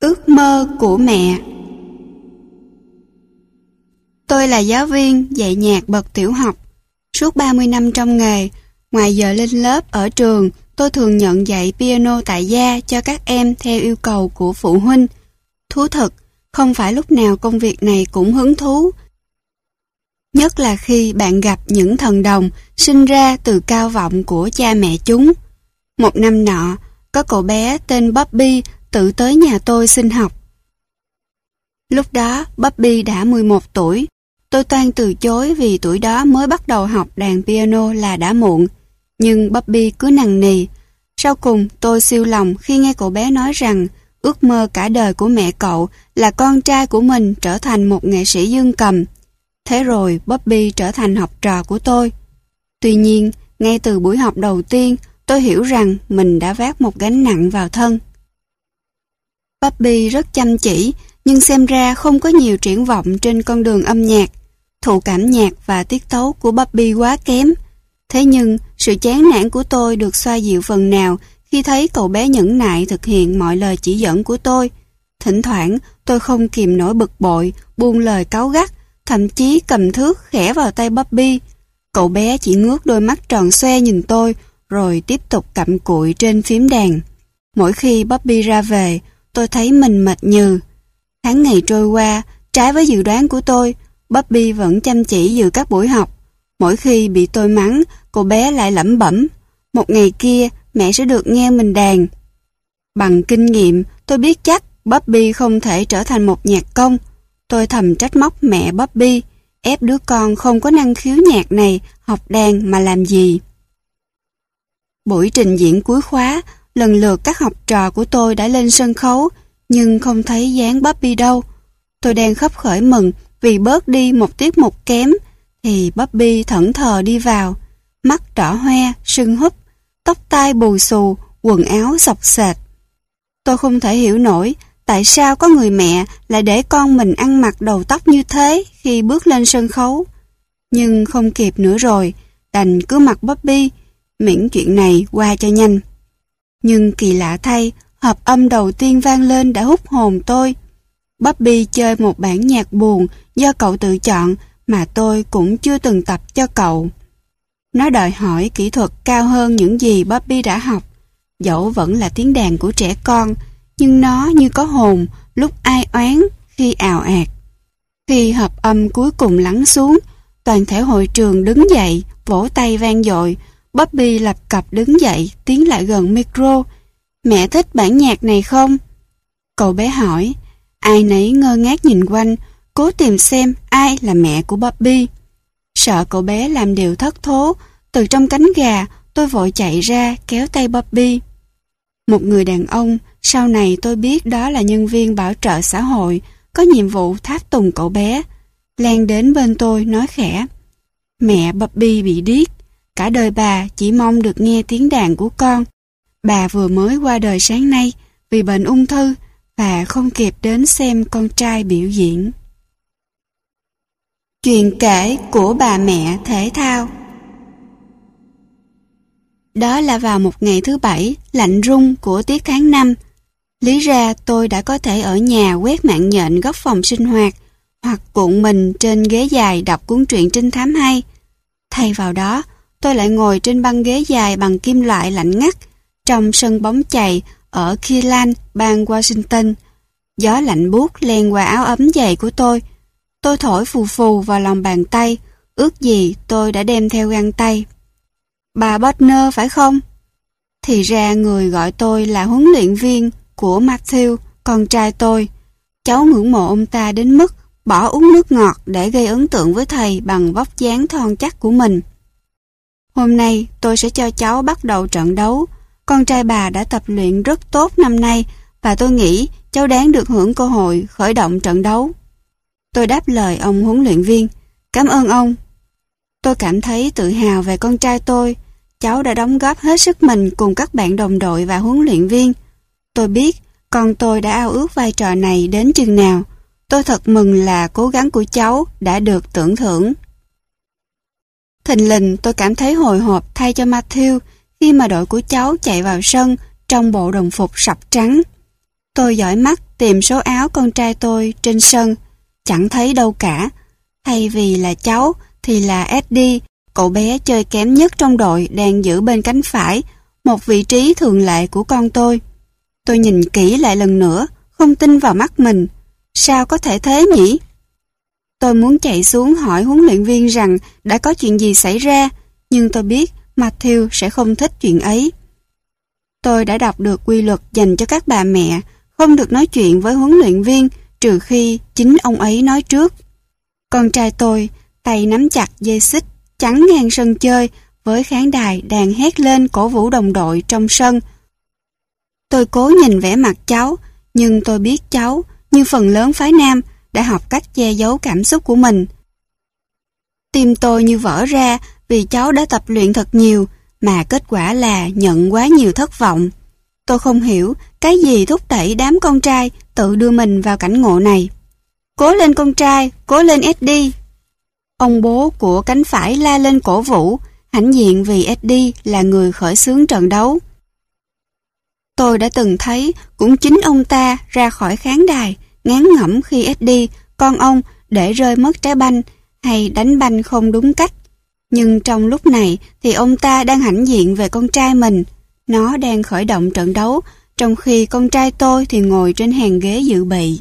Ước mơ của mẹ. Tôi là giáo viên dạy nhạc bậc tiểu học. Suốt 30 năm trong nghề, ngoài giờ lên lớp ở trường, tôi thường nhận dạy piano tại gia cho các em theo yêu cầu của phụ huynh. Thú thật, không phải lúc nào công việc này cũng hứng thú. Nhất là khi bạn gặp những thần đồng sinh ra từ cao vọng của cha mẹ chúng. Một năm nọ, có cậu bé tên Bobby tự tới nhà tôi xin học. Lúc đó, Bobby đã 11 tuổi. Tôi toan từ chối vì tuổi đó mới bắt đầu học đàn piano là đã muộn. Nhưng Bobby cứ nằng nì. Sau cùng, tôi siêu lòng khi nghe cậu bé nói rằng ước mơ cả đời của mẹ cậu là con trai của mình trở thành một nghệ sĩ dương cầm. Thế rồi, Bobby trở thành học trò của tôi. Tuy nhiên, ngay từ buổi học đầu tiên, tôi hiểu rằng mình đã vác một gánh nặng vào thân. Bobby rất chăm chỉ, nhưng xem ra không có nhiều triển vọng trên con đường âm nhạc. Thụ cảm nhạc và tiết tấu của Bobby quá kém. Thế nhưng, sự chán nản của tôi được xoa dịu phần nào khi thấy cậu bé nhẫn nại thực hiện mọi lời chỉ dẫn của tôi. Thỉnh thoảng, tôi không kìm nổi bực bội, buông lời cáu gắt, thậm chí cầm thước khẽ vào tay Bobby. Cậu bé chỉ ngước đôi mắt tròn xoe nhìn tôi, rồi tiếp tục cặm cụi trên phím đàn. Mỗi khi Bobby ra về, tôi thấy mình mệt nhừ. Tháng ngày trôi qua, trái với dự đoán của tôi, Bobby vẫn chăm chỉ dự các buổi học. Mỗi khi bị tôi mắng, cô bé lại lẩm bẩm, một ngày kia mẹ sẽ được nghe mình đàn. Bằng kinh nghiệm, tôi biết chắc Bobby không thể trở thành một nhạc công. Tôi thầm trách móc mẹ Bobby, ép đứa con không có năng khiếu nhạc này học đàn mà làm gì. Buổi trình diễn cuối khóa, lần lượt các học trò của tôi đã lên sân khấu, nhưng không thấy dáng Bobby đâu. Tôi đang khấp khởi mừng vì bớt đi một tiết mục kém, thì Bobby thẫn thờ đi vào, mắt đỏ hoe, sưng húp, tóc tai bù xù, quần áo xộc xệch. Tôi không thể hiểu nổi tại sao có người mẹ lại để con mình ăn mặc đầu tóc như thế khi bước lên sân khấu. Nhưng không kịp nữa rồi, đành cứ mặc Bobby, miễn chuyện này qua cho nhanh. Nhưng kỳ lạ thay, hợp âm đầu tiên vang lên đã hút hồn tôi. Bobby chơi một bản nhạc buồn do cậu tự chọn mà tôi cũng chưa từng tập cho cậu. Nó đòi hỏi kỹ thuật cao hơn những gì Bobby đã học. Dẫu vẫn là tiếng đàn của trẻ con, nhưng nó như có hồn, lúc ai oán, khi ào ạt. Khi hợp âm cuối cùng lắng xuống, toàn thể hội trường đứng dậy, vỗ tay vang dội. Bobby lập cập đứng dậy, tiến lại gần micro. Mẹ thích bản nhạc này không? Cậu bé hỏi. Ai nấy ngơ ngác nhìn quanh, cố tìm xem ai là mẹ của Bobby. Sợ cậu bé làm điều thất thố, từ trong cánh gà, tôi vội chạy ra kéo tay Bobby. Một người đàn ông, sau này tôi biết đó là nhân viên bảo trợ xã hội, có nhiệm vụ tháp tùng cậu bé. Len đến bên tôi nói khẽ. Mẹ Bobby bị điếc, cả đời bà chỉ mong được nghe tiếng đàn của con. Bà vừa mới qua đời sáng nay vì bệnh ung thư và không kịp đến xem con trai biểu diễn. Chuyện kể của bà mẹ thể thao. Đó là vào một ngày thứ Bảy lạnh rung của tiết tháng 5. Lý ra tôi đã có thể ở nhà quét mạng nhện góc phòng sinh hoạt hoặc cuộn mình trên ghế dài đọc cuốn truyện trinh thám hay. Thay vào đó, tôi lại ngồi trên băng ghế dài bằng kim loại lạnh ngắt trong sân bóng chày ở Kirtland, bang Washington. Gió lạnh buốt len qua áo ấm dày của tôi. Tôi thổi phù phù vào lòng bàn tay, ước gì tôi đã đem theo găng tay. Bà Bodner phải không? Thì ra người gọi tôi là huấn luyện viên của Matthew, con trai tôi. Cháu ngưỡng mộ ông ta đến mức bỏ uống nước ngọt để gây ấn tượng với thầy bằng vóc dáng thon chắc của mình. Hôm nay tôi sẽ cho cháu bắt đầu trận đấu. Con trai bà đã tập luyện rất tốt năm nay và tôi nghĩ cháu đáng được hưởng cơ hội khởi động trận đấu. Tôi đáp lời ông huấn luyện viên. Cảm ơn ông. Tôi cảm thấy tự hào về con trai tôi. Cháu đã đóng góp hết sức mình cùng các bạn đồng đội và huấn luyện viên. Tôi biết con tôi đã ao ước vai trò này đến chừng nào. Tôi thật mừng là cố gắng của cháu đã được tưởng thưởng. Thình lình tôi cảm thấy hồi hộp thay cho Matthew khi mà đội của cháu chạy vào sân trong bộ đồng phục sọc trắng. Tôi dõi mắt tìm số áo con trai tôi trên sân, chẳng thấy đâu cả. Thay vì là cháu thì là Eddie, cậu bé chơi kém nhất trong đội đang giữ bên cánh phải, một vị trí thường lệ của con tôi. Tôi nhìn kỹ lại lần nữa, không tin vào mắt mình. Sao có thể thế nhỉ? Tôi muốn chạy xuống hỏi huấn luyện viên rằng đã có chuyện gì xảy ra, nhưng tôi biết Matthew sẽ không thích chuyện ấy. Tôi đã đọc được quy luật dành cho các bà mẹ, không được nói chuyện với huấn luyện viên trừ khi chính ông ấy nói trước. Con trai tôi, tay nắm chặt dây xích, chắn ngang sân chơi với khán đài đang hét lên cổ vũ đồng đội trong sân. Tôi cố nhìn vẻ mặt cháu, nhưng tôi biết cháu, như phần lớn phái nam, đã học cách che giấu cảm xúc của mình. Tim tôi như vỡ ra vì cháu đã tập luyện thật nhiều, mà kết quả là nhận quá nhiều thất vọng. Tôi không hiểu cái gì thúc đẩy đám con trai tự đưa mình vào cảnh ngộ này. Cố lên con trai, cố lên Eddie. Ông bố của cánh phải la lên cổ vũ, hãnh diện vì Eddie là người khởi xướng trận đấu. Tôi đã từng thấy cũng chính ông ta ra khỏi khán đài, ngán ngẩm khi Eddie, con ông, để rơi mất trái banh hay đánh banh không đúng cách. Nhưng trong lúc này thì ông ta đang hãnh diện về con trai mình. Nó đang khởi động trận đấu, trong khi con trai tôi thì ngồi trên hàng ghế dự bị.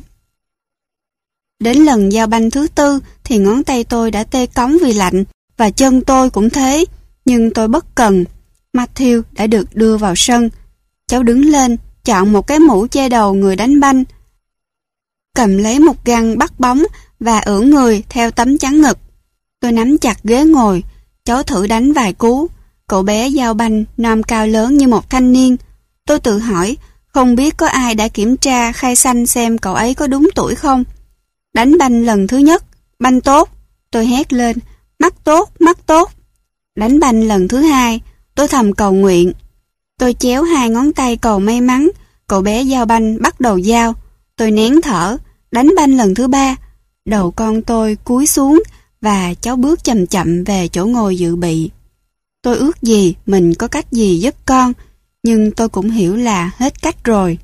Đến lần giao banh thứ 4 thì ngón tay tôi đã tê cóng vì lạnh, và chân tôi cũng thế, nhưng tôi bất cần. Matthew đã được đưa vào sân. Cháu đứng lên, chọn một cái mũ che đầu người đánh banh, cầm lấy một găng bắt bóng và ưỡn người theo tấm chắn ngực. Tôi nắm chặt ghế ngồi, cháu thử đánh vài cú. Cậu bé giao banh nom cao lớn như một thanh niên. Tôi tự hỏi, không biết có ai đã kiểm tra khai xanh xem cậu ấy có đúng tuổi không. Đánh banh lần thứ nhất, banh tốt. Tôi hét lên, mắt tốt, mắt tốt. Đánh banh lần thứ hai, tôi thầm cầu nguyện. Tôi chéo hai ngón tay cầu may mắn. Cậu bé giao banh bắt đầu giao. Tôi nén thở, đánh banh lần thứ 3. Đầu con tôi cúi xuống và cháu bước chậm chậm về chỗ ngồi dự bị. Tôi ước gì mình có cách gì giúp con, nhưng tôi cũng hiểu là hết cách rồi.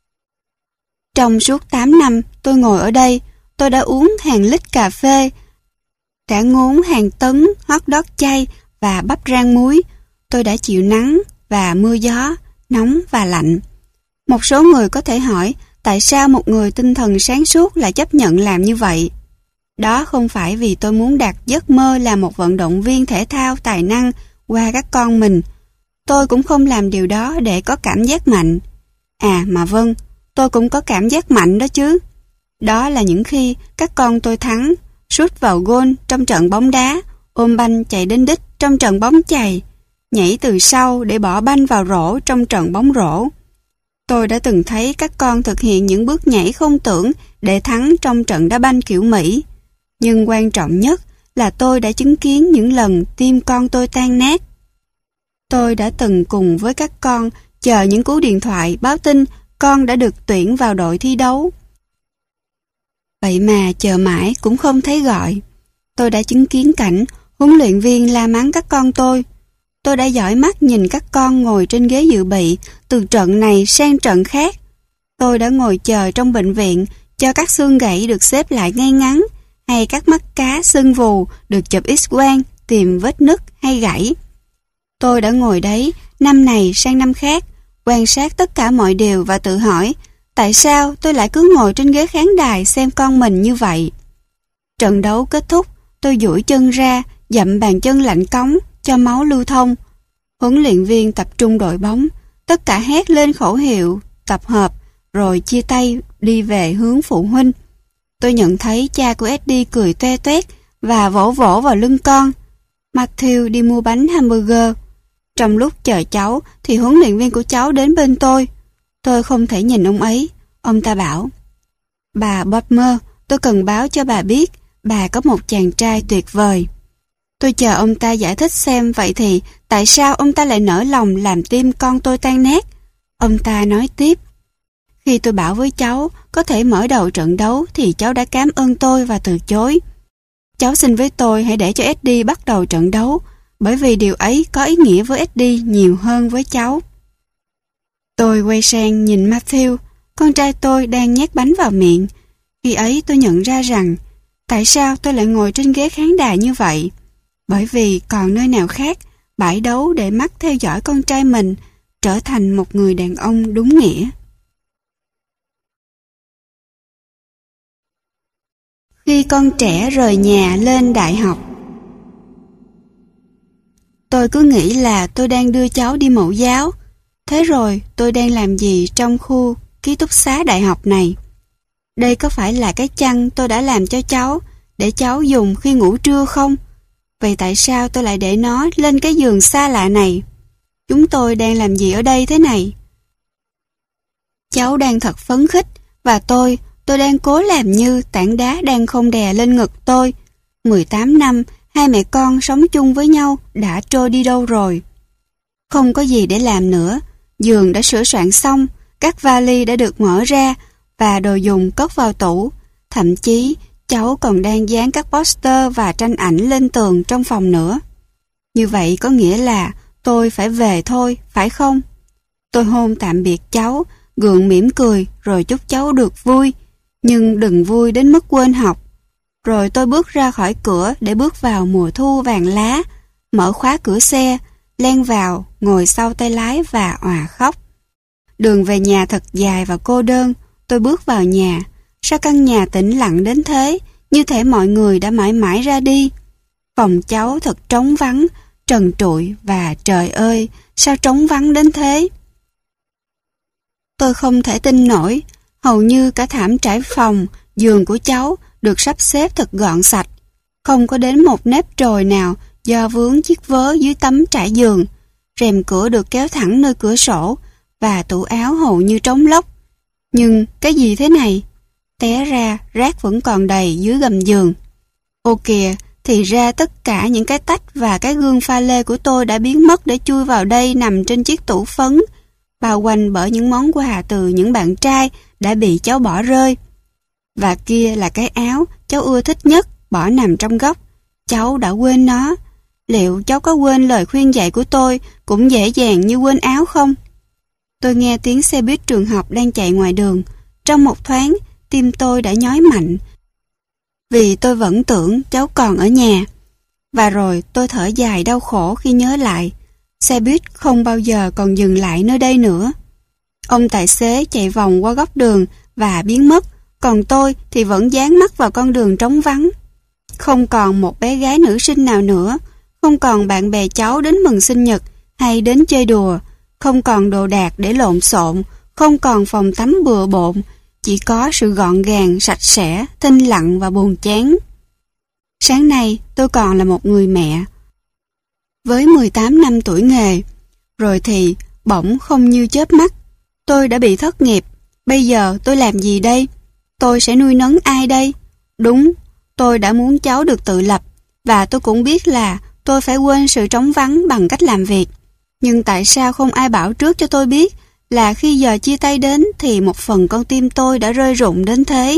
Trong suốt 8 năm tôi ngồi ở đây, tôi đã uống hàng lít cà phê, đã ngốn hàng tấn hot dog chay và bắp rang muối. Tôi đã chịu nắng và mưa gió, nóng và lạnh. Một số người có thể hỏi tại sao một người tinh thần sáng suốt lại chấp nhận làm như vậy. Đó không phải vì tôi muốn đạt giấc mơ là một vận động viên thể thao tài năng qua các con mình. Tôi cũng không làm điều đó để có cảm giác mạnh. À mà vâng, tôi cũng có cảm giác mạnh đó chứ. Đó là những khi các con tôi thắng, sút vào gôn trong trận bóng đá, ôm banh chạy đến đích trong trận bóng chày, nhảy từ sau để bỏ banh vào rổ trong trận bóng rổ. Tôi đã từng thấy các con thực hiện những bước nhảy không tưởng để thắng trong trận đá banh kiểu Mỹ. Nhưng quan trọng nhất là tôi đã chứng kiến những lần tim con tôi tan nát. Tôi đã từng cùng với các con chờ những cú điện thoại báo tin con đã được tuyển vào đội thi đấu. Vậy mà chờ mãi cũng không thấy gọi. Tôi đã chứng kiến cảnh huấn luyện viên la mắng các con tôi. Tôi đã dõi mắt nhìn các con ngồi trên ghế dự bị từ trận này sang trận khác. Tôi đã ngồi chờ trong bệnh viện cho các xương gãy được xếp lại ngay ngắn, hay các mắt cá sưng vù được chụp X-quang tìm vết nứt hay gãy. Tôi đã ngồi đấy năm này sang năm khác, quan sát tất cả mọi điều và tự hỏi tại sao tôi lại cứ ngồi trên ghế khán đài xem con mình như vậy. Trận đấu kết thúc, tôi duỗi chân ra, dậm bàn chân lạnh cống cho máu lưu thông. Huấn luyện viên tập trung đội bóng, tất cả hét lên khẩu hiệu, tập hợp, rồi chia tay đi về hướng phụ huynh. Tôi nhận thấy cha của Eddie cười toe toét và vỗ vỗ vào lưng con. Matthew đi mua bánh hamburger. Trong lúc chờ cháu thì huấn luyện viên của cháu đến bên tôi. Tôi không thể nhìn ông ấy. Ông ta bảo, bà Bodmer, tôi cần báo cho bà biết bà có một chàng trai tuyệt vời. Tôi chờ ông ta giải thích xem vậy thì tại sao ông ta lại nỡ lòng làm tim con tôi tan nát. Ông ta nói tiếp, khi tôi bảo với cháu có thể mở đầu trận đấu thì cháu đã cảm ơn tôi và từ chối. Cháu xin với tôi hãy để cho Eddie bắt đầu trận đấu, bởi vì điều ấy có ý nghĩa với Eddie nhiều hơn với cháu. Tôi quay sang nhìn Matthew, con trai tôi đang nhét bánh vào miệng. Khi ấy tôi nhận ra rằng tại sao tôi lại ngồi trên ghế khán đài như vậy. Bởi vì còn nơi nào khác bãi đấu để mắt theo dõi con trai mình trở thành một người đàn ông đúng nghĩa. Khi con trẻ rời nhà lên đại học. Tôi cứ nghĩ là tôi đang đưa cháu đi mẫu giáo. Thế rồi tôi đang làm gì trong khu ký túc xá đại học này? Đây có phải là cái chăn tôi đã làm cho cháu để cháu dùng khi ngủ trưa không? Vậy tại sao tôi lại để nó lên cái giường xa lạ này? Chúng tôi đang làm gì ở đây thế này? Cháu đang thật phấn khích và tôi đang cố làm như tảng đá đang không đè lên ngực tôi. 18 năm, hai mẹ con sống chung với nhau đã trôi đi đâu rồi? Không có gì để làm nữa. Giường đã sửa soạn xong, các vali đã được mở ra và đồ dùng cất vào tủ. Thậm chí, cháu còn đang dán các poster và tranh ảnh lên tường trong phòng nữa. Như vậy có nghĩa là tôi phải về thôi, phải không? Tôi hôn tạm biệt cháu, gượng mỉm cười rồi chúc cháu được vui, nhưng đừng vui đến mức quên học. Rồi tôi bước ra khỏi cửa để bước vào mùa thu vàng lá, mở khóa cửa xe, len vào, ngồi sau tay lái và òa khóc. Đường về nhà thật dài và cô đơn. Tôi bước vào nhà. Sao căn nhà tĩnh lặng đến thế, như thể mọi người đã mãi mãi ra đi. Phòng cháu thật trống vắng, trần trụi và trời ơi, sao trống vắng đến thế? Tôi không thể tin nổi, hầu như cả thảm trải phòng, giường của cháu được sắp xếp thật gọn sạch. Không có đến một nếp trồi nào do vướng chiếc vớ dưới tấm trải giường. Rèm cửa được kéo thẳng nơi cửa sổ và tủ áo hầu như trống lốc. Nhưng cái gì thế này? Té ra rác vẫn còn đầy dưới gầm giường. Ô kìa, thì ra tất cả những cái tách và cái gương pha lê của tôi đã biến mất để chui vào đây nằm trên chiếc tủ phấn, bao quanh bởi những món quà từ những bạn trai đã bị cháu bỏ rơi. Và kia là cái áo cháu ưa thích nhất bỏ nằm trong góc. Cháu đã quên nó. Liệu cháu có quên lời khuyên dạy của tôi cũng dễ dàng như quên áo không? Tôi nghe tiếng xe buýt trường học đang chạy ngoài đường. Trong một thoáng, tim tôi đã nhói mạnh, vì tôi vẫn tưởng cháu còn ở nhà. Và rồi tôi thở dài đau khổ khi nhớ lại, xe buýt không bao giờ còn dừng lại nơi đây nữa. Ông tài xế chạy vòng qua góc đường và biến mất, còn tôi thì vẫn dán mắt vào con đường trống vắng. Không còn một bé gái nữ sinh nào nữa, không còn bạn bè cháu đến mừng sinh nhật hay đến chơi đùa, không còn đồ đạc để lộn xộn, không còn phòng tắm bừa bộn, chỉ có sự gọn gàng, sạch sẽ, thinh lặng và buồn chán. Sáng nay tôi còn là một người mẹ. Với 18 năm tuổi nghề, rồi thì bỗng không như chớp mắt, tôi đã bị thất nghiệp. Bây giờ tôi làm gì đây? Tôi sẽ nuôi nấng ai đây? Đúng, tôi đã muốn cháu được tự lập, và tôi cũng biết là tôi phải quên sự trống vắng bằng cách làm việc. Nhưng tại sao không ai bảo trước cho tôi biết là khi giờ chia tay đến thì một phần con tim tôi đã rơi rụng đến thế?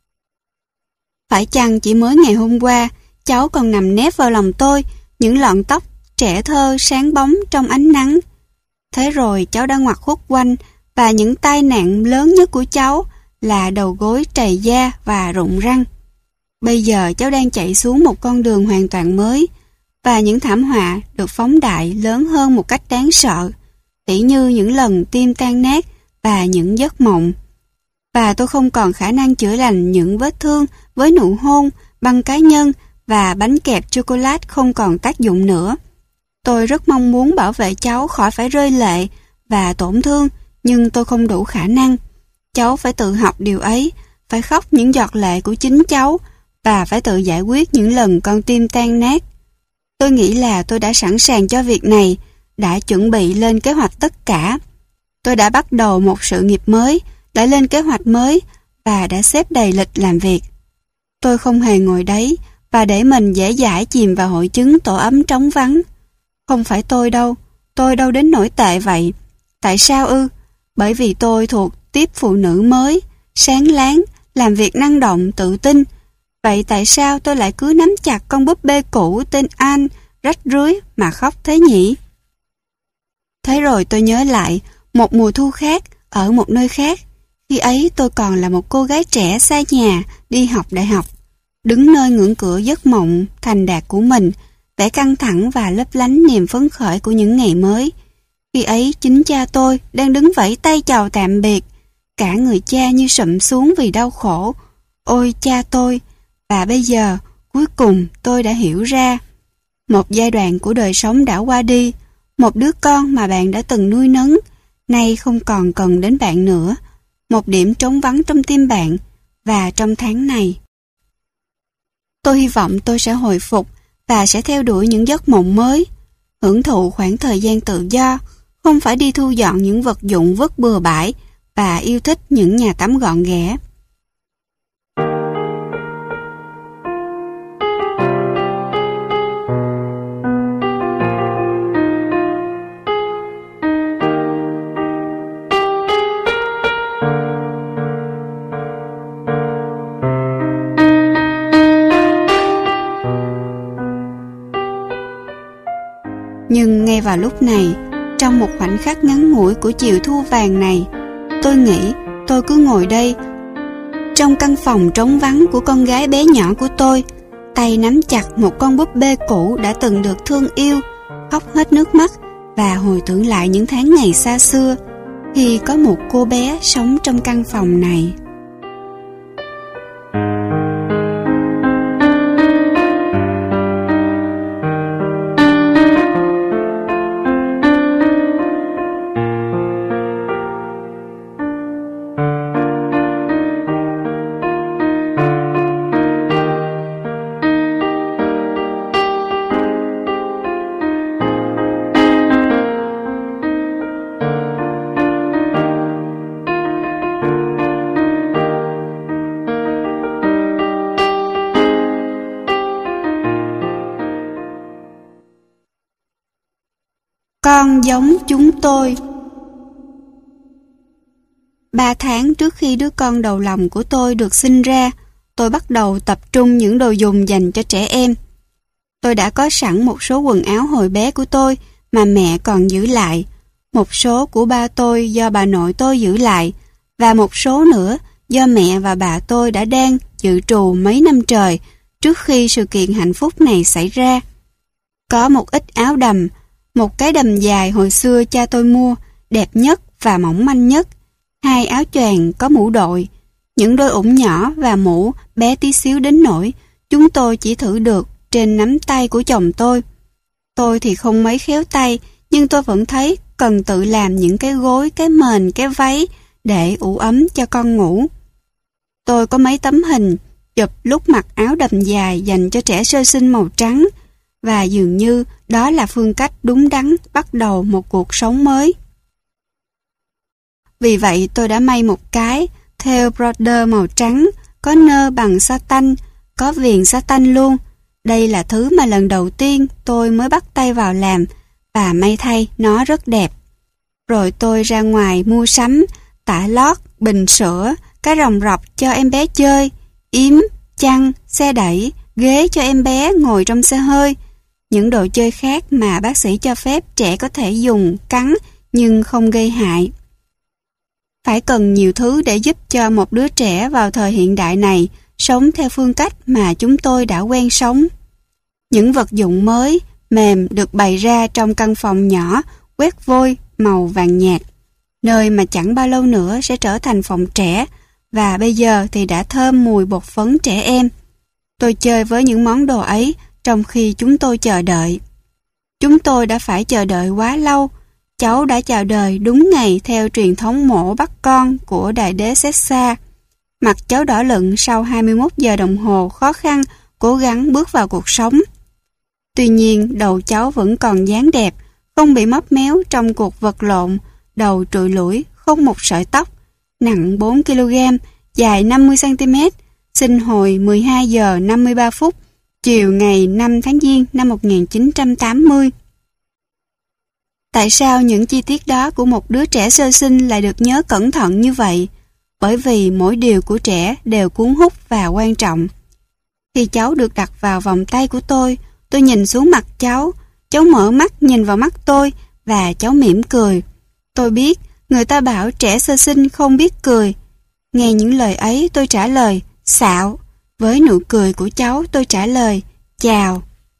Phải chăng chỉ mới ngày hôm qua, cháu còn nằm nép vào lòng tôi, những lọn tóc trẻ thơ sáng bóng trong ánh nắng. Thế rồi cháu đã ngoặt khuất quanh, và những tai nạn lớn nhất của cháu là đầu gối trầy da và rụng răng. Bây giờ cháu đang chạy xuống một con đường hoàn toàn mới, và những thảm họa được phóng đại lớn hơn một cách đáng sợ, tỉ như những lần tim tan nát và những giấc mộng. Và tôi không còn khả năng chữa lành những vết thương với nụ hôn, băng cá nhân và bánh kẹp chocolate không còn tác dụng nữa. Tôi rất mong muốn bảo vệ cháu khỏi phải rơi lệ và tổn thương, nhưng tôi không đủ khả năng. Cháu phải tự học điều ấy, phải khóc những giọt lệ của chính cháu và phải tự giải quyết những lần con tim tan nát. Tôi nghĩ là tôi đã sẵn sàng cho việc này, đã chuẩn bị lên kế hoạch tất cả. Tôi đã bắt đầu một sự nghiệp mới, đã lên kế hoạch mới và đã xếp đầy lịch làm việc. Tôi không hề ngồi đấy và để mình dễ dãi chìm vào hội chứng tổ ấm trống vắng. Không phải tôi đâu đến nỗi tệ vậy. Tại sao ư? Bởi vì tôi thuộc tiếp phụ nữ mới, sáng láng, làm việc năng động, tự tin. Vậy tại sao tôi lại cứ nắm chặt con búp bê cũ tên Anne, rách rưới mà khóc thế nhỉ? Thế rồi tôi nhớ lại một mùa thu khác, ở một nơi khác, Khi ấy tôi còn là một cô gái trẻ xa nhà đi học đại học, đứng nơi ngưỡng cửa giấc mộng thành đạt của mình, vẻ căng thẳng và lấp lánh niềm phấn khởi của những ngày mới. Khi ấy chính cha tôi đang đứng vẫy tay chào tạm biệt, cả người cha như sụm xuống vì đau khổ. Ôi cha tôi! Và bây giờ, cuối cùng tôi đã hiểu ra. Một giai đoạn của đời sống đã qua đi, một đứa con mà bạn đã từng nuôi nấng, nay không còn cần đến bạn nữa. Một điểm trống vắng trong tim bạn, và trong tháng này. Tôi hy vọng tôi sẽ hồi phục và sẽ theo đuổi những giấc mộng mới, hưởng thụ khoảng thời gian tự do, không phải đi thu dọn những vật dụng vứt bừa bãi và yêu thích những nhà tắm gọn ghẽ. Nhưng ngay vào lúc này, trong một khoảnh khắc ngắn ngủi của chiều thu vàng này, tôi nghĩ tôi cứ ngồi đây, trong căn phòng trống vắng của con gái bé nhỏ của tôi, tay nắm chặt một con búp bê cũ đã từng được thương yêu, khóc hết nước mắt và hồi tưởng lại những tháng ngày xa xưa, khi có một cô bé sống trong căn phòng này. Con giống chúng tôi. 3 tháng trước khi đứa con đầu lòng của tôi được sinh ra, tôi bắt đầu tập trung những đồ dùng dành cho trẻ em. Tôi đã có sẵn một số quần áo hồi bé của tôi mà mẹ còn giữ lại, một số của ba tôi do bà nội tôi giữ lại, và một số nữa do mẹ và bà tôi đã đang dự trù mấy năm trời trước khi sự kiện hạnh phúc này xảy ra. Có một ít áo đầm, một cái đầm dài hồi xưa cha tôi mua, đẹp nhất và mỏng manh nhất, 2 áo choàng có mũ đội, những đôi ủng nhỏ và mũ bé tí xíu đến nỗi chúng tôi chỉ thử được trên nắm tay của chồng tôi. Tôi thì không mấy khéo tay, nhưng tôi vẫn thấy cần tự làm những cái gối, cái mền, cái váy để ủ ấm cho con ngủ. Tôi có mấy tấm hình chụp lúc mặc áo đầm dài dành cho trẻ sơ sinh màu trắng, và dường như đó là phương cách đúng đắn bắt đầu một cuộc sống mới. Vì vậy tôi đã may một cái thêu border màu trắng, có nơ bằng sa-tanh, có viền sa-tanh luôn. Đây là thứ mà lần đầu tiên tôi mới bắt tay vào làm, và may thay nó rất đẹp. Rồi tôi ra ngoài mua sắm, tả lót, bình sữa, cái ròng rọc cho em bé chơi, yếm, chăn, xe đẩy, ghế cho em bé ngồi trong xe hơi, những đồ chơi khác mà bác sĩ cho phép trẻ có thể dùng, cắn nhưng không gây hại. Phải cần nhiều thứ để giúp cho một đứa trẻ vào thời hiện đại này sống theo phương cách mà chúng tôi đã quen sống. Những vật dụng mới, mềm được bày ra trong căn phòng nhỏ, quét vôi màu vàng nhạt, nơi mà chẳng bao lâu nữa sẽ trở thành phòng trẻ, và bây giờ thì đã thơm mùi bột phấn trẻ em. Tôi chơi với những món đồ ấy trong khi chúng tôi chờ đợi. Chúng tôi đã phải chờ đợi quá lâu. Cháu đã chào đời đúng ngày theo truyền thống mổ bắt con của đại đế Sessa. Mặt cháu đỏ lựng sau 21 giờ đồng hồ khó khăn cố gắng bước vào cuộc sống. Tuy nhiên, đầu cháu vẫn còn dáng đẹp, không bị móp méo trong cuộc vật lộn, đầu trụi lủi, không một sợi tóc, nặng 4 kg, dài 50 cm, sinh hồi 12 giờ 53 phút, chiều ngày 5 tháng Giêng năm 1980. Tại sao những chi tiết đó của một đứa trẻ sơ sinh lại được nhớ cẩn thận như vậy? Bởi vì mỗi điều của trẻ đều cuốn hút và quan trọng. Khi cháu được đặt vào vòng tay của tôi nhìn xuống mặt cháu mở mắt nhìn vào mắt tôi và cháu mỉm cười. Tôi biết người ta bảo trẻ sơ sinh không biết cười, Nghe những lời ấy tôi trả lời, xạo. Với nụ cười của cháu tôi trả lời, chào.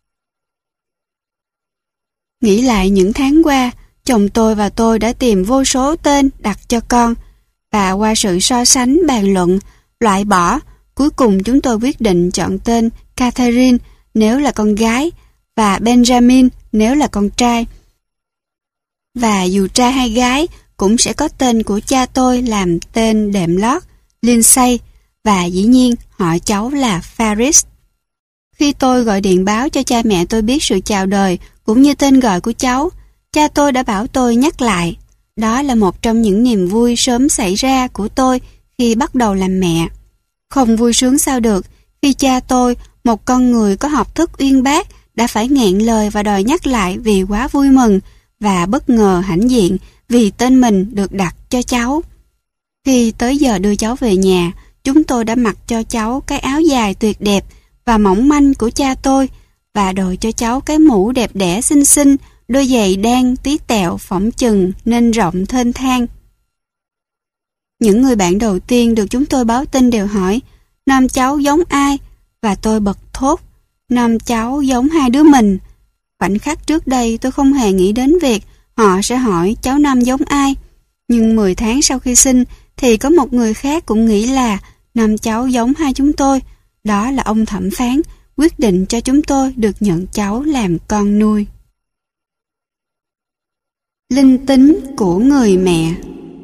Nghĩ lại những tháng qua, chồng tôi và tôi đã tìm vô số tên đặt cho con. Và qua sự so sánh, bàn luận, loại bỏ, cuối cùng chúng tôi quyết định chọn tên Catherine nếu là con gái và Benjamin nếu là con trai. Và dù trai hay gái cũng sẽ có tên của cha tôi làm tên đệm lót, Lindsay, và dĩ nhiên họ cháu là Faris. Khi tôi gọi điện báo cho cha mẹ tôi biết sự chào đời cũng như tên gọi của cháu, cha tôi đã bảo tôi nhắc lại. Đó là một trong những niềm vui sớm xảy ra của tôi khi bắt đầu làm mẹ. Không vui sướng sao được khi cha tôi, một con người có học thức uyên bác, đã phải nghẹn lời và đòi nhắc lại vì quá vui mừng và bất ngờ hãnh diện vì tên mình được đặt cho cháu. Khi tới giờ đưa cháu về nhà, chúng tôi đã mặc cho cháu cái áo dài tuyệt đẹp và mỏng manh của cha tôi và đội cho cháu cái mũ đẹp đẽ xinh xinh, đôi giày đan tí tẹo phỏng chừng nên rộng thênh thang. Những người bạn đầu tiên được chúng tôi báo tin đều hỏi nom cháu giống ai, và tôi bật thốt nom cháu giống hai đứa mình. Khoảnh khắc trước đây tôi không hề nghĩ đến việc họ sẽ hỏi cháu nom giống ai, nhưng 10 tháng sau khi sinh thì có một người khác cũng nghĩ là nom cháu giống hai chúng tôi. Đó là ông thẩm phán quyết định cho chúng tôi được nhận cháu làm con nuôi. Linh tính của người mẹ.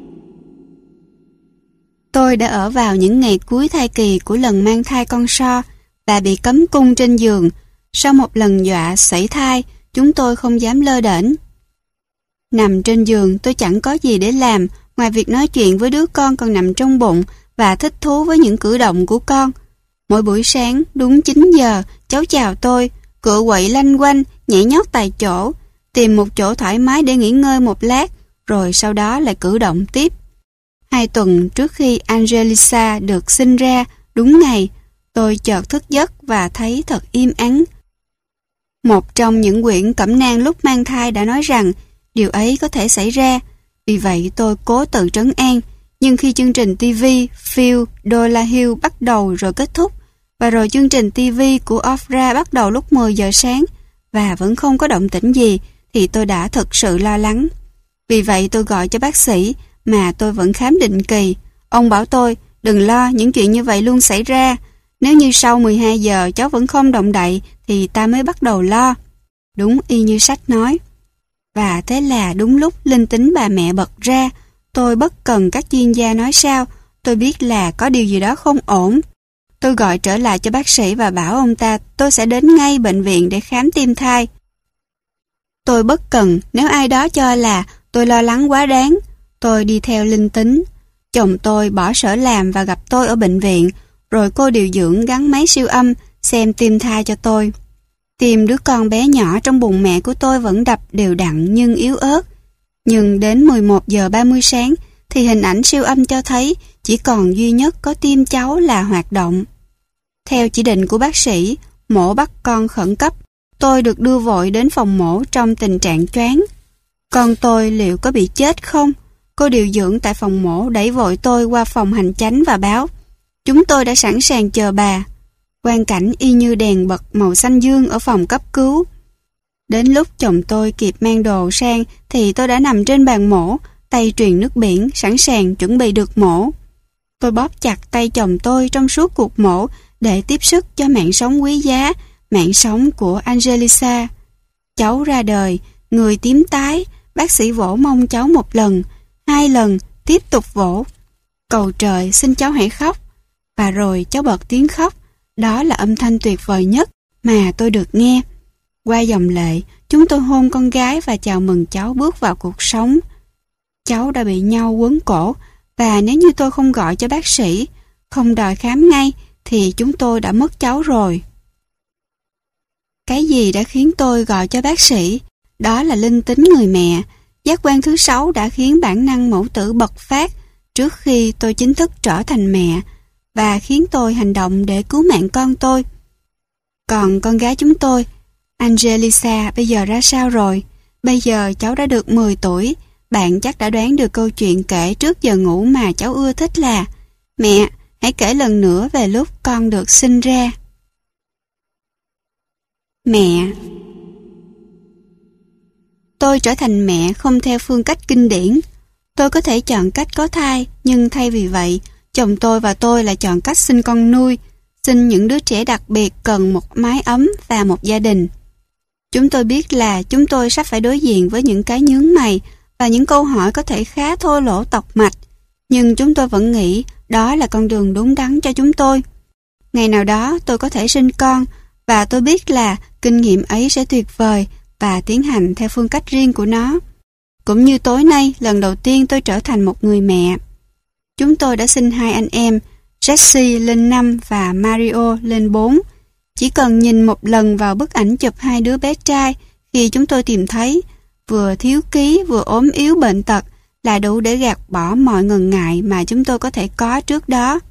Tôi đã ở vào những ngày cuối thai kỳ của lần mang thai con So và bị cấm cung trên giường. Sau một lần dọa sảy thai, chúng tôi không dám lơ đễnh. Nằm trên giường tôi chẳng có gì để làm ngoài việc nói chuyện với đứa con còn nằm trong bụng và thích thú với những cử động của con. Mỗi buổi sáng đúng 9 giờ, cháu chào tôi, cựa quậy lanh quanh, nhảy nhót tại chỗ, tìm một chỗ thoải mái để nghỉ ngơi một lát, rồi sau đó lại cử động tiếp. 2 tuần trước khi Angelisa được sinh ra, đúng ngày, tôi chợt thức giấc và thấy thật im ắng. Một trong những quyển cẩm nang lúc mang thai đã nói rằng điều ấy có thể xảy ra, vì vậy tôi cố tự trấn an. Nhưng khi chương trình TV Phil Donahue bắt đầu rồi kết thúc, và rồi chương trình TV của Oprah bắt đầu lúc 10 giờ sáng, và vẫn không có động tĩnh gì, thì tôi đã thực sự lo lắng. Vì vậy tôi gọi cho bác sĩ, mà tôi vẫn khám định kỳ. Ông bảo tôi, đừng lo, những chuyện như vậy luôn xảy ra. Nếu như sau 12 giờ cháu vẫn không động đậy, thì ta mới bắt đầu lo. Đúng y như sách nói. Và thế là đúng lúc linh tính bà mẹ bật ra, tôi bất cần các chuyên gia nói sao, tôi biết là có điều gì đó không ổn. Tôi gọi trở lại cho bác sĩ và bảo ông ta tôi sẽ đến ngay bệnh viện để khám tim thai. Tôi bất cần nếu ai đó cho là tôi lo lắng quá đáng. Tôi đi theo linh tính. Chồng tôi bỏ sở làm và gặp tôi ở bệnh viện, rồi cô điều dưỡng gắn máy siêu âm xem tim thai cho tôi. Tim đứa con bé nhỏ trong bụng mẹ của tôi vẫn đập đều đặn nhưng yếu ớt. Nhưng đến 11 giờ 30 sáng thì hình ảnh siêu âm cho thấy chỉ còn duy nhất có tim cháu là hoạt động. Theo chỉ định của bác sĩ, mổ bắt con khẩn cấp. Tôi được đưa vội đến phòng mổ trong tình trạng choáng. Con tôi liệu có bị chết không? Cô điều dưỡng tại phòng mổ đẩy vội tôi qua phòng hành chánh và báo chúng tôi đã sẵn sàng chờ bà. Quang cảnh y như đèn bật màu xanh dương ở phòng cấp cứu. Đến lúc chồng tôi kịp mang đồ sang thì tôi đã nằm trên bàn mổ, tay truyền nước biển, sẵn sàng chuẩn bị được mổ. Tôi bóp chặt tay chồng tôi trong suốt cuộc mổ để tiếp sức cho mạng sống quý giá, mạng sống của Angelisa. Cháu ra đời, người tím tái, bác sĩ vỗ mông cháu 1 lần, 2 lần, tiếp tục vỗ. Cầu trời xin cháu hãy khóc. Và rồi cháu bật tiếng khóc. Đó là âm thanh tuyệt vời nhất mà tôi được nghe. Qua dòng lệ, chúng tôi hôn con gái và chào mừng cháu bước vào cuộc sống. Cháu đã bị nhau quấn cổ, và nếu như tôi không gọi cho bác sĩ, không đòi khám ngay, thì chúng tôi đã mất cháu rồi. Cái gì đã khiến tôi gọi cho bác sĩ? Đó là linh tính người mẹ. Giác quan thứ 6 đã khiến bản năng mẫu tử bộc phát trước khi tôi chính thức trở thành mẹ, và khiến tôi hành động để cứu mạng con tôi. Còn con gái chúng tôi, Angelisa, bây giờ ra sao rồi? Bây giờ cháu đã được 10 tuổi. Bạn chắc đã đoán được câu chuyện kể trước giờ ngủ mà cháu ưa thích là Mẹ, hãy kể lần nữa về lúc con được sinh ra. Mẹ. Tôi trở thành mẹ không theo phương cách kinh điển. Tôi có thể chọn cách có thai, nhưng thay vì vậy, chồng tôi và tôi lại chọn cách sinh con nuôi, sinh những đứa trẻ đặc biệt cần một mái ấm và một gia đình. Chúng tôi biết là chúng tôi sắp phải đối diện với những cái nhướng mày và những câu hỏi có thể khá thô lỗ tọc mạch, nhưng chúng tôi vẫn nghĩ đó là con đường đúng đắn cho chúng tôi. Ngày nào đó tôi có thể sinh con, và tôi biết là kinh nghiệm ấy sẽ tuyệt vời và tiến hành theo phương cách riêng của nó. Cũng như tối nay, lần đầu tiên tôi trở thành một người mẹ. Chúng tôi đã sinh 2 anh em, Jesse lên 5 và Mario lên 4. Chỉ cần nhìn một lần vào bức ảnh chụp 2 đứa bé trai khi chúng tôi tìm thấy, vừa thiếu ký vừa ốm yếu bệnh tật, là đủ để gạt bỏ mọi ngần ngại mà chúng tôi có thể có trước đó.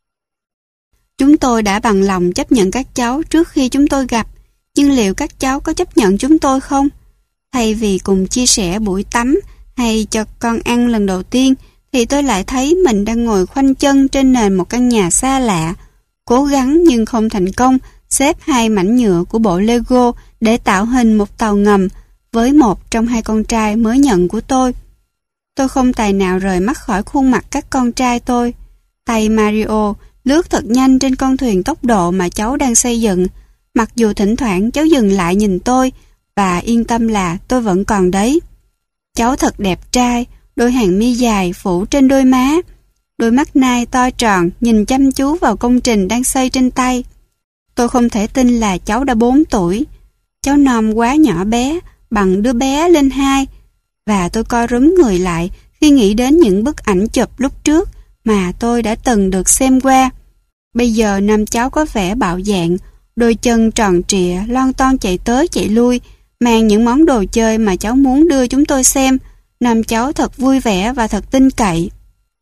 Chúng tôi đã bằng lòng chấp nhận các cháu trước khi chúng tôi gặp, nhưng liệu các cháu có chấp nhận chúng tôi không? Thay vì cùng chia sẻ buổi tắm hay cho con ăn lần đầu tiên, thì tôi lại thấy mình đang ngồi khoanh chân trên nền một căn nhà xa lạ, cố gắng nhưng không thành công xếp 2 mảnh nhựa của bộ Lego để tạo hình một tàu ngầm với một trong 2 con trai mới nhận của tôi. Tôi không tài nào rời mắt khỏi khuôn mặt các con trai tôi. Tay Mario lướt thật nhanh trên con thuyền tốc độ mà cháu đang xây dựng, mặc dù thỉnh thoảng cháu dừng lại nhìn tôi và yên tâm là tôi vẫn còn đấy. Cháu thật đẹp trai, đôi hàng mi dài phủ trên đôi má, đôi mắt nai to tròn nhìn chăm chú vào công trình đang xây trên tay. Tôi không thể tin là cháu đã 4 tuổi. Cháu non quá nhỏ bé, bằng đứa bé lên 2, và tôi co rúm người lại khi nghĩ đến những bức ảnh chụp lúc trước mà tôi đã từng được xem qua. Bây giờ năm cháu có vẻ bạo dạn, đôi chân tròn trịa, lon ton chạy tới chạy lui, mang những món đồ chơi mà cháu muốn đưa chúng tôi xem. Năm cháu thật vui vẻ và thật tin cậy.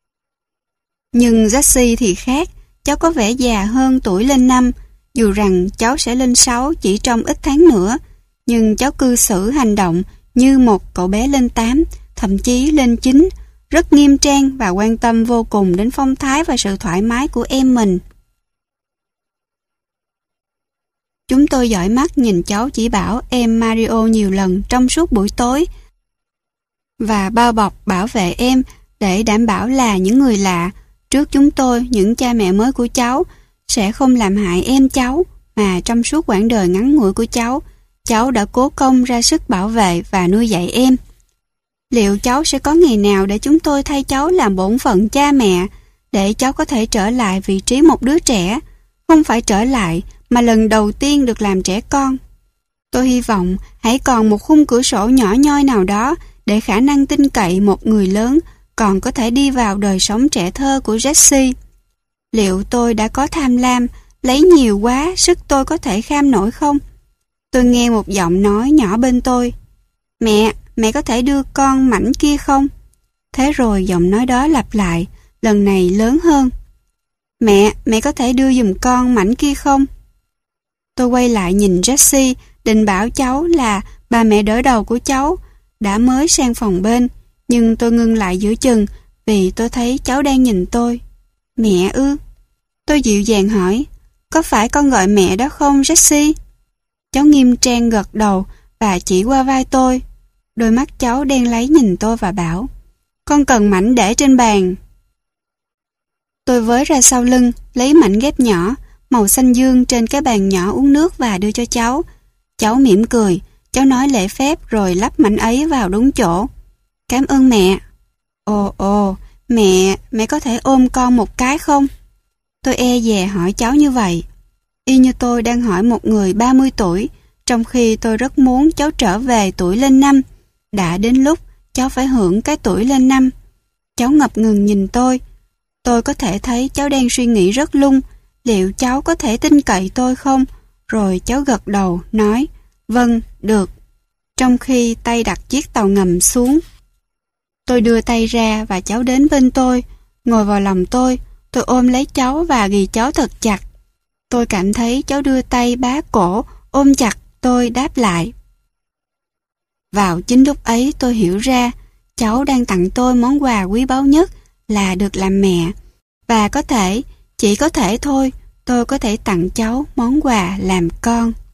Nhưng Jesse thì khác, cháu có vẻ già hơn tuổi lên 5, dù rằng cháu sẽ lên 6 chỉ trong ít tháng nữa, nhưng cháu cư xử hành động như một cậu bé lên 8, thậm chí lên 9, rất nghiêm trang và quan tâm vô cùng đến phong thái và sự thoải mái của em mình. Chúng tôi dõi mắt nhìn cháu chỉ bảo em Mario nhiều lần trong suốt buổi tối và bao bọc bảo vệ em để đảm bảo là những người lạ trước chúng tôi, những cha mẹ mới của cháu, sẽ không làm hại em cháu, mà trong suốt quãng đời ngắn ngủi của cháu đã cố công ra sức bảo vệ và nuôi dạy em. Liệu cháu sẽ có ngày nào để chúng tôi thay cháu làm bổn phận cha mẹ, để cháu có thể trở lại vị trí một đứa trẻ, không phải trở lại mà lần đầu tiên được làm trẻ con? Tôi hy vọng hãy còn một khung cửa sổ nhỏ nhoi nào đó để khả năng tin cậy một người lớn còn có thể đi vào đời sống trẻ thơ của Jesse. Liệu tôi đã có tham lam, lấy nhiều quá sức tôi có thể kham nổi không? Tôi nghe một giọng nói nhỏ bên tôi. Mẹ có thể đưa con mảnh kia không? Thế rồi giọng nói đó lặp lại, lần này lớn hơn. Mẹ có thể đưa giùm con mảnh kia không? Tôi quay lại nhìn Jesse, định bảo cháu là bà mẹ đỡ đầu của cháu đã mới sang phòng bên, nhưng tôi ngưng lại giữa chừng vì tôi thấy cháu đang nhìn tôi. Mẹ ư? Tôi dịu dàng hỏi, có phải con gọi mẹ đó không, Jesse? Cháu nghiêm trang gật đầu và chỉ qua vai tôi. Đôi mắt cháu đen láy nhìn tôi và bảo, con cần mảnh để trên bàn. Tôi với ra sau lưng, lấy mảnh ghép nhỏ, màu xanh dương trên cái bàn nhỏ uống nước và đưa cho cháu. Cháu mỉm cười, cháu nói lễ phép rồi lắp mảnh ấy vào đúng chỗ. Cảm ơn mẹ. Ồ, mẹ có thể ôm con một cái không? Tôi e dè hỏi cháu như vậy. Y như tôi đang hỏi một người 30 tuổi, trong khi tôi rất muốn cháu trở về tuổi lên 5. Đã đến lúc cháu phải hưởng cái tuổi lên 5. Cháu ngập ngừng nhìn tôi. Tôi có thể thấy cháu đang suy nghĩ rất lung. Liệu cháu có thể tin cậy tôi không? Rồi cháu gật đầu, nói, vâng, được. Trong khi tay đặt chiếc tàu ngầm xuống. Tôi đưa tay ra và cháu đến bên tôi, ngồi vào lòng tôi ôm lấy cháu và ghì cháu thật chặt. Tôi cảm thấy cháu đưa tay bá cổ, ôm chặt tôi đáp lại. Vào chính lúc ấy tôi hiểu ra, cháu đang tặng tôi món quà quý báu nhất là được làm mẹ. Và có thể, chỉ có thể thôi, tôi có thể tặng cháu món quà làm con.